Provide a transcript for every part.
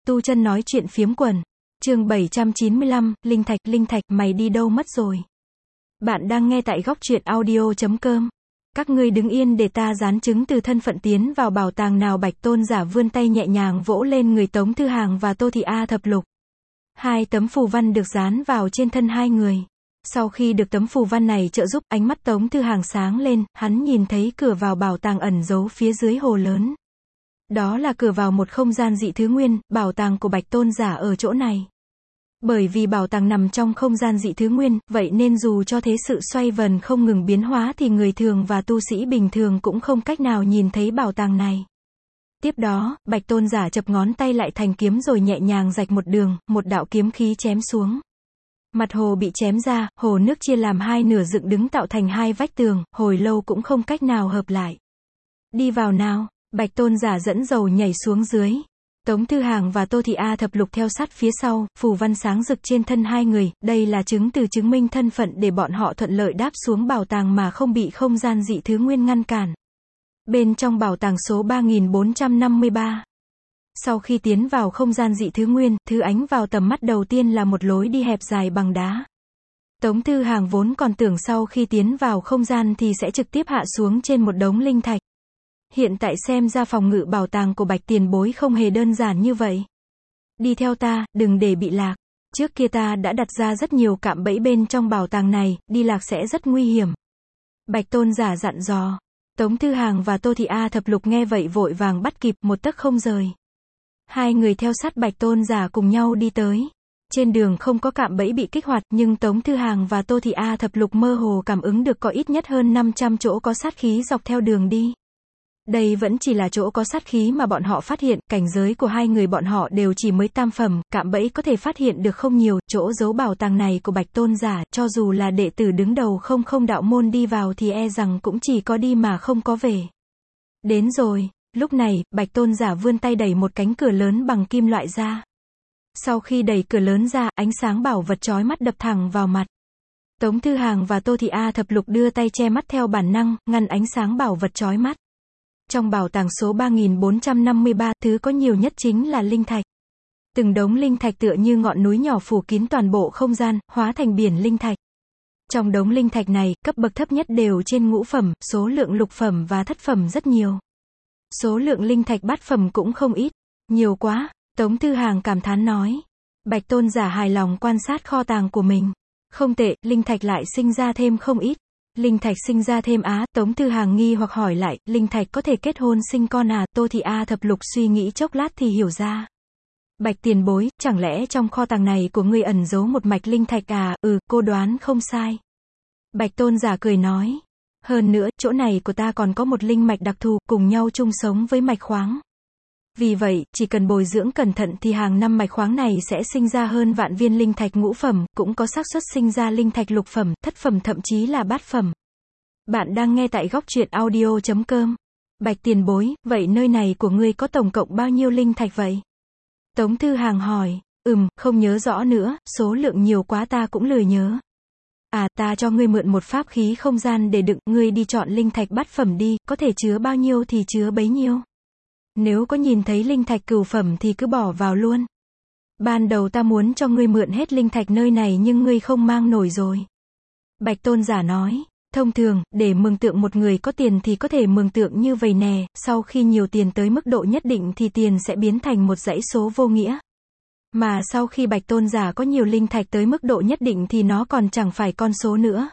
Tu chân nói chuyện phiếm quần. Chương 795, Linh Thạch, mày đi đâu mất rồi? Bạn đang nghe tại goctruyện.audio.com. Các ngươi đứng yên để ta dán chứng từ thân phận tiến vào bảo tàng nào. Bạch Tôn giả vươn tay nhẹ nhàng vỗ lên người Tống Thư Hàng và Tô Thị A Thập Lục. Hai tấm phù văn được dán vào trên thân hai người. Sau khi được tấm phù văn này trợ giúp, ánh mắt Tống Thư Hàng sáng lên, hắn nhìn thấy cửa vào bảo tàng ẩn giấu phía dưới hồ lớn. Đó là cửa vào một không gian dị thứ nguyên, bảo tàng của Bạch Tôn giả ở chỗ này. Bởi vì bảo tàng nằm trong không gian dị thứ nguyên, vậy nên dù cho thế sự xoay vần không ngừng biến hóa thì người thường và tu sĩ bình thường cũng không cách nào nhìn thấy bảo tàng này. Tiếp đó, Bạch Tôn giả chập ngón tay lại thành kiếm rồi nhẹ nhàng rạch một đường, một đạo kiếm khí chém xuống. Mặt hồ bị chém ra, hồ nước chia làm hai nửa dựng đứng tạo thành hai vách tường, hồi lâu cũng không cách nào hợp lại. Đi vào nào. Bạch Tôn giả dẫn dầu nhảy xuống dưới. Tống Thư Hàng và Tô Thị A Thập Lục theo sát phía sau, phù văn sáng rực trên thân hai người, đây là chứng từ chứng minh thân phận để bọn họ thuận lợi đáp xuống bảo tàng mà không bị không gian dị thứ nguyên ngăn cản. Bên trong bảo tàng số 3453. Sau khi tiến vào không gian dị thứ nguyên, thứ ánh vào tầm mắt đầu tiên là một lối đi hẹp dài bằng đá. Tống Thư Hàng vốn còn tưởng sau khi tiến vào không gian thì sẽ trực tiếp hạ xuống trên một đống linh thạch. Hiện tại xem ra phòng ngự bảo tàng của Bạch tiền bối không hề đơn giản như vậy. Đi theo ta, đừng để bị lạc. Trước kia ta đã đặt ra rất nhiều cạm bẫy bên trong bảo tàng này, đi lạc sẽ rất nguy hiểm. Bạch Tôn giả dặn dò. Tống Thư Hàng và Tô Thị A Thập Lục nghe vậy vội vàng bắt kịp, một tấc không rời. Hai người theo sát Bạch Tôn giả cùng nhau đi tới. Trên đường không có cạm bẫy bị kích hoạt, nhưng Tống Thư Hàng và Tô Thị A Thập Lục mơ hồ cảm ứng được có ít nhất hơn 500 chỗ có sát khí dọc theo đường đi. Đây vẫn chỉ là chỗ có sát khí mà bọn họ phát hiện, cảnh giới của hai người bọn họ đều chỉ mới tam phẩm, cạm bẫy có thể phát hiện được không nhiều, chỗ giấu bảo tàng này của Bạch Tôn giả, cho dù là đệ tử đứng đầu không đạo môn đi vào thì e rằng cũng chỉ có đi mà không có về. Đến rồi, lúc này, Bạch Tôn giả vươn tay đẩy một cánh cửa lớn bằng kim loại ra. Sau khi đẩy cửa lớn ra, ánh sáng bảo vật chói mắt đập thẳng vào mặt. Tống Thư Hàng và Tô Thị A Thập Lục đưa tay che mắt theo bản năng, ngăn ánh sáng bảo vật chói mắt. Trong bảo tàng số 3453, thứ có nhiều nhất chính là linh thạch. Từng đống linh thạch tựa như ngọn núi nhỏ phủ kín toàn bộ không gian, hóa thành biển linh thạch. Trong đống linh thạch này, cấp bậc thấp nhất đều trên ngũ phẩm, số lượng lục phẩm và thất phẩm rất nhiều. Số lượng linh thạch bát phẩm cũng không ít. Nhiều quá, Tống Thư Hàng cảm thán nói. Bạch Tôn giả hài lòng quan sát kho tàng của mình. Không tệ, linh thạch lại sinh ra thêm không ít. Linh thạch sinh ra thêm á, Tống Thư Hàng nghi hoặc hỏi lại, linh thạch có thể kết hôn sinh con à? Tô Thị A Thập Lục suy nghĩ chốc lát thì hiểu ra. Bạch tiền bối, chẳng lẽ trong kho tàng này của ngươi ẩn giấu một mạch linh thạch à? Cô đoán không sai. Bạch Tôn giả cười nói. Hơn nữa, chỗ này của ta còn có một linh mạch đặc thù, cùng nhau chung sống với mạch khoáng. Vì vậy, chỉ cần bồi dưỡng cẩn thận thì hàng năm mạch khoáng này sẽ sinh ra hơn vạn viên linh thạch ngũ phẩm, cũng có xác suất sinh ra linh thạch lục phẩm, thất phẩm thậm chí là bát phẩm. Bạn đang nghe tại goctruyện.audio.com. Bạch tiền bối, vậy nơi này của ngươi có tổng cộng bao nhiêu linh thạch vậy? Tống Thư Hàng hỏi. Không nhớ rõ nữa, số lượng nhiều quá ta cũng lười nhớ. Ta cho ngươi mượn một pháp khí không gian để đựng, ngươi đi chọn linh thạch bát phẩm đi, có thể chứa bao nhiêu thì chứa bấy nhiêu. Nếu có nhìn thấy linh thạch cửu phẩm thì cứ bỏ vào luôn. Ban đầu ta muốn cho ngươi mượn hết linh thạch nơi này nhưng ngươi không mang nổi rồi. Bạch Tôn giả nói, thông thường, để mường tượng một người có tiền thì có thể mường tượng như vậy nè, sau khi nhiều tiền tới mức độ nhất định thì tiền sẽ biến thành một dãy số vô nghĩa. Mà sau khi Bạch Tôn giả có nhiều linh thạch tới mức độ nhất định thì nó còn chẳng phải con số nữa.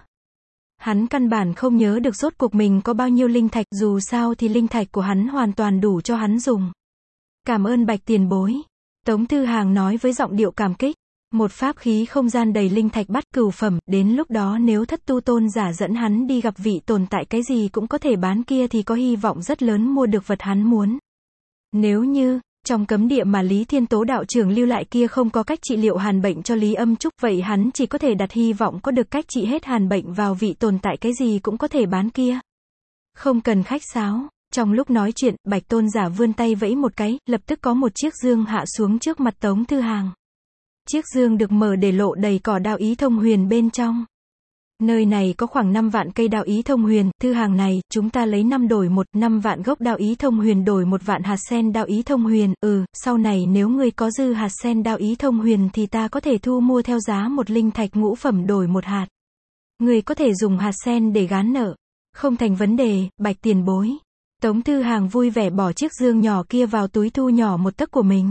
Hắn căn bản không nhớ được rốt cuộc mình có bao nhiêu linh thạch, dù sao thì linh thạch của hắn hoàn toàn đủ cho hắn dùng. Cảm ơn Bạch tiền bối. Tống Thư Hàng nói với giọng điệu cảm kích. Một pháp khí không gian đầy linh thạch bát cửu phẩm, đến lúc đó nếu Thất Tu Tôn giả dẫn hắn đi gặp vị tồn tại cái gì cũng có thể bán kia thì có hy vọng rất lớn mua được vật hắn muốn. Nếu như trong cấm địa mà Lý Thiên Tố đạo trưởng lưu lại kia không có cách trị liệu hàn bệnh cho Lý Âm Trúc, vậy hắn chỉ có thể đặt hy vọng có được cách trị hết hàn bệnh vào vị tồn tại cái gì cũng có thể bán kia. Không cần khách sáo. Trong lúc nói chuyện, Bạch Tôn giả vươn tay vẫy một cái, lập tức có một chiếc dương hạ xuống trước mặt Tống Thư Hàng. Chiếc dương được mở để lộ đầy cỏ đao ý thông huyền bên trong. Nơi này có khoảng 5 vạn cây đao ý thông huyền, thư hàng này, chúng ta lấy 5 đổi 1, 5 vạn gốc đao ý thông huyền đổi 1 vạn hạt sen đao ý thông huyền, sau này nếu ngươi có dư hạt sen đao ý thông huyền thì ta có thể thu mua theo giá một linh thạch ngũ phẩm đổi 1 hạt. Ngươi có thể dùng hạt sen để gán nợ. Không thành vấn đề, Bạch tiền bối. Tống Thư Hàng vui vẻ bỏ chiếc dương nhỏ kia vào túi thu nhỏ một tấc của mình.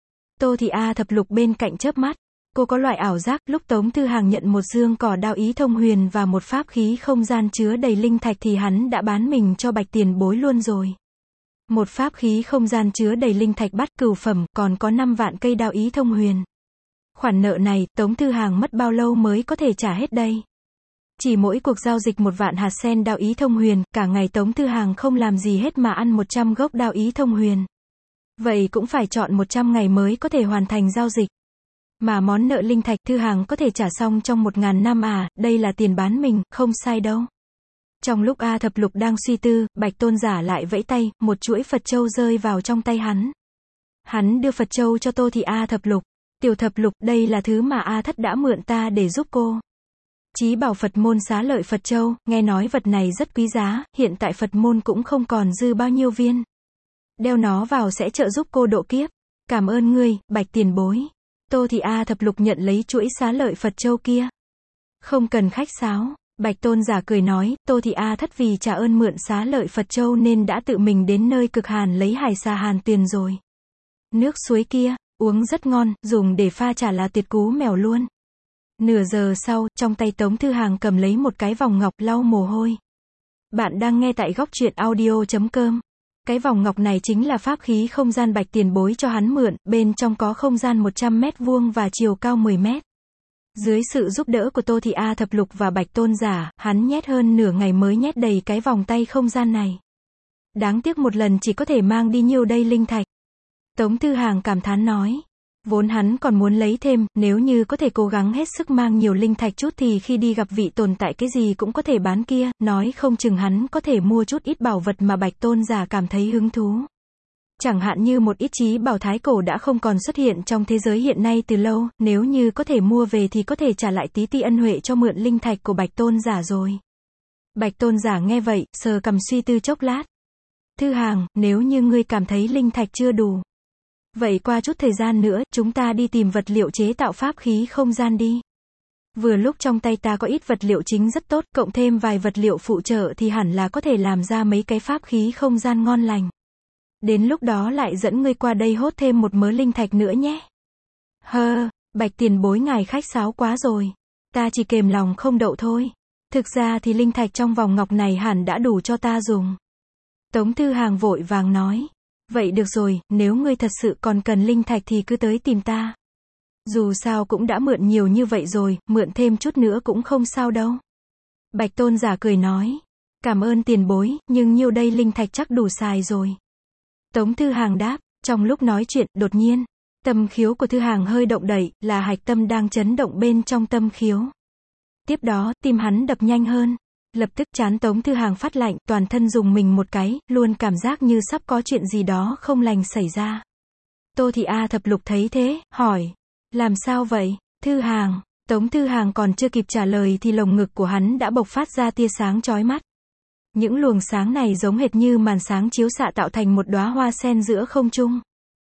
Tô Thị A Thập Lục bên cạnh chớp mắt. Cô có loại ảo giác, lúc Tống Thư Hàng nhận một dương cỏ đao ý thông huyền và một pháp khí không gian chứa đầy linh thạch thì hắn đã bán mình cho Bạch tiền bối luôn rồi. Một pháp khí không gian chứa đầy linh thạch bát cửu phẩm, còn có 5 vạn cây đao ý thông huyền. Khoản nợ này, Tống Thư Hàng mất bao lâu mới có thể trả hết đây? Chỉ mỗi cuộc giao dịch 1 vạn hạt sen đao ý thông huyền, cả ngày Tống Thư Hàng không làm gì hết mà ăn 100 gốc đao ý thông huyền. Vậy cũng phải chọn 100 ngày mới có thể hoàn thành giao dịch. Mà món nợ linh thạch Thư Hàng có thể trả xong trong 1000 năm à, đây là tiền bán mình, không sai đâu. Trong lúc A Thập Lục đang suy tư, Bạch Tôn Giả lại vẫy tay, một chuỗi Phật châu rơi vào trong tay hắn. Hắn đưa Phật châu cho Tô Thị A Thập Lục. Tiểu Thập Lục, đây là thứ mà A Thất đã mượn ta để giúp cô. Chí bảo Phật môn Xá Lợi Phật châu, nghe nói vật này rất quý giá, hiện tại Phật môn cũng không còn dư bao nhiêu viên. Đeo nó vào sẽ trợ giúp cô độ kiếp. Cảm ơn ngươi, Bạch tiền bối. Tô Thị A Thập Lục nhận lấy chuỗi Xá Lợi Phật châu kia. Không cần khách sáo. Bạch Tôn Giả cười nói, Tô Thị A Thất vì trả ơn mượn Xá Lợi Phật châu nên đã tự mình đến nơi cực hàn lấy hải xà hàn tuyền rồi. Nước suối kia, uống rất ngon, dùng để pha trà là tuyệt cú mèo luôn. Nửa giờ sau, trong tay Tống Thư Hàng cầm lấy một cái vòng ngọc lau mồ hôi. Bạn đang nghe tại góc truyện audio.com. Cái vòng ngọc này chính là pháp khí không gian Bạch tiền bối cho hắn mượn, bên trong có không gian 100 mét vuông và chiều cao 10 mét. Dưới sự giúp đỡ của Tô Thị A Thập Lục và Bạch Tôn Giả, hắn nhét hơn nửa ngày mới nhét đầy cái vòng tay không gian này. Đáng tiếc một lần chỉ có thể mang đi nhiêu đây linh thạch. Tống Thư Hàng cảm thán nói. Vốn hắn còn muốn lấy thêm, nếu như có thể cố gắng hết sức mang nhiều linh thạch chút thì khi đi gặp vị tồn tại cái gì cũng có thể bán kia, nói không chừng hắn có thể mua chút ít bảo vật mà Bạch Tôn Giả cảm thấy hứng thú. Chẳng hạn như một ít chí bảo thái cổ đã không còn xuất hiện trong thế giới hiện nay từ lâu, nếu như có thể mua về thì có thể trả lại tí ti ân huệ cho mượn linh thạch của Bạch Tôn Giả rồi. Bạch Tôn Giả nghe vậy, sờ cằm suy tư chốc lát. Thư Hàng, nếu như ngươi cảm thấy linh thạch chưa đủ. Vậy qua chút thời gian nữa, chúng ta đi tìm vật liệu chế tạo pháp khí không gian đi. Vừa lúc trong tay ta có ít vật liệu chính rất tốt, cộng thêm vài vật liệu phụ trợ thì hẳn là có thể làm ra mấy cái pháp khí không gian ngon lành. Đến lúc đó lại dẫn ngươi qua đây hốt thêm một mớ linh thạch nữa nhé. Bạch tiền bối ngài khách sáo quá rồi. Ta chỉ kềm lòng không đậu thôi. Thực ra thì linh thạch trong vòng ngọc này hẳn đã đủ cho ta dùng. Tống Thư Hàng vội vàng nói. Vậy được rồi, nếu ngươi thật sự còn cần linh thạch thì cứ tới tìm ta. Dù sao cũng đã mượn nhiều như vậy rồi, mượn thêm chút nữa cũng không sao đâu. Bạch Tôn Giả cười nói. Cảm ơn tiền bối, nhưng nhiêu đây linh thạch chắc đủ xài rồi. Tống Thư Hàng đáp. Trong lúc nói chuyện, đột nhiên, tâm khiếu của Thư Hàng hơi động đậy, là hạch tâm đang chấn động bên trong tâm khiếu. Tiếp đó, tim hắn đập nhanh hơn. Lập tức trán Tống Thư Hàng phát lạnh, toàn thân rùng mình một cái, luôn cảm giác như sắp có chuyện gì đó không lành xảy ra. Tô Thị A Thập Lục thấy thế, hỏi. Làm sao vậy, Thư Hàng? Tống Thư Hàng còn chưa kịp trả lời thì lồng ngực của hắn đã bộc phát ra tia sáng chói mắt. Những luồng sáng này giống hệt như màn sáng chiếu xạ tạo thành một đóa hoa sen giữa không trung.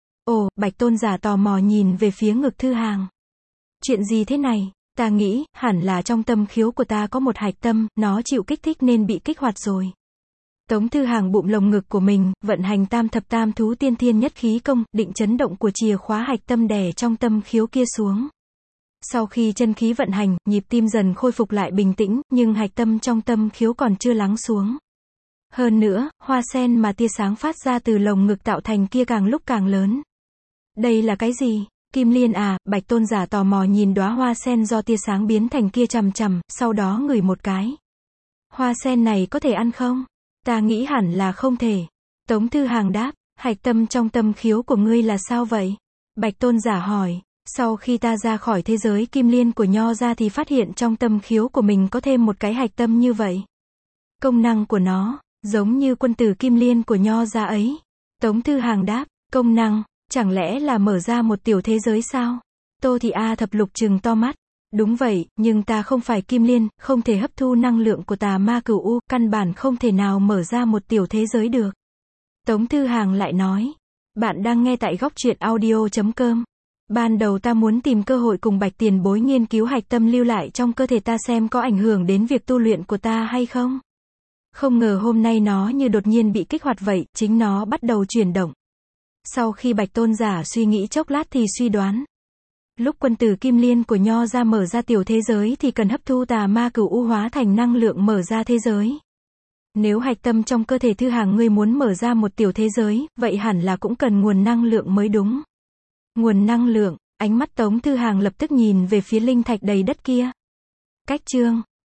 Ồ, Bạch Tôn Giả tò mò nhìn về phía ngực Thư Hàng. Chuyện gì thế này? Ta nghĩ, hẳn là trong tâm khiếu của ta có một hạch tâm, nó chịu kích thích nên bị kích hoạt rồi. Tống Thư Hàng bụng lồng ngực của mình, vận hành tam thập tam thú tiên thiên nhất khí công, định chấn động của chìa khóa hạch tâm đè trong tâm khiếu kia xuống. Sau khi chân khí vận hành, nhịp tim dần khôi phục lại bình tĩnh, nhưng hạch tâm trong tâm khiếu còn chưa lắng xuống. Hơn nữa, hoa sen mà tia sáng phát ra từ lồng ngực tạo thành kia càng lúc càng lớn. Đây là cái gì? Kim liên à? Bạch Tôn Giả tò mò nhìn đóa hoa sen do tia sáng biến thành kia chằm chằm, sau đó ngửi một cái. Hoa sen này có thể ăn không? Ta nghĩ hẳn là không thể. Tống Thư Hàng đáp, hạch tâm trong tâm khiếu của ngươi là sao vậy? Bạch Tôn Giả hỏi, sau khi ta ra khỏi thế giới kim liên của Nho ra thì phát hiện trong tâm khiếu của mình có thêm một cái hạch tâm như vậy. Công năng của nó, giống như quân tử kim liên của Nho ra ấy. Tống Thư Hàng đáp, công năng, chẳng lẽ là mở ra một tiểu thế giới sao? Tô Thị A Thập Lục trừng to mắt. Đúng vậy, nhưng ta không phải Kim Liên, không thể hấp thu năng lượng của tà ma cửu u, căn bản không thể nào mở ra một tiểu thế giới được. Tống Thư Hàng lại nói. Bạn đang nghe tại góc truyện audio.com. Ban đầu ta muốn tìm cơ hội cùng Bạch tiền bối nghiên cứu hạch tâm lưu lại trong cơ thể ta xem có ảnh hưởng đến việc tu luyện của ta hay không. Không ngờ hôm nay nó như đột nhiên bị kích hoạt vậy, chính nó bắt đầu chuyển động. Sau khi Bạch tôn giả suy nghĩ chốc lát thì suy đoán. Lúc quân tử Kim Liên của Nho ra mở ra tiểu thế giới thì cần hấp thu tà ma cửu u hóa thành năng lượng mở ra thế giới. Nếu hạch tâm trong cơ thể Thư Hàng ngươi muốn mở ra một tiểu thế giới, vậy hẳn là cũng cần nguồn năng lượng mới đúng. Nguồn năng lượng, ánh mắt Tống Thư Hàng lập tức nhìn về phía linh thạch đầy đất kia. Cách chương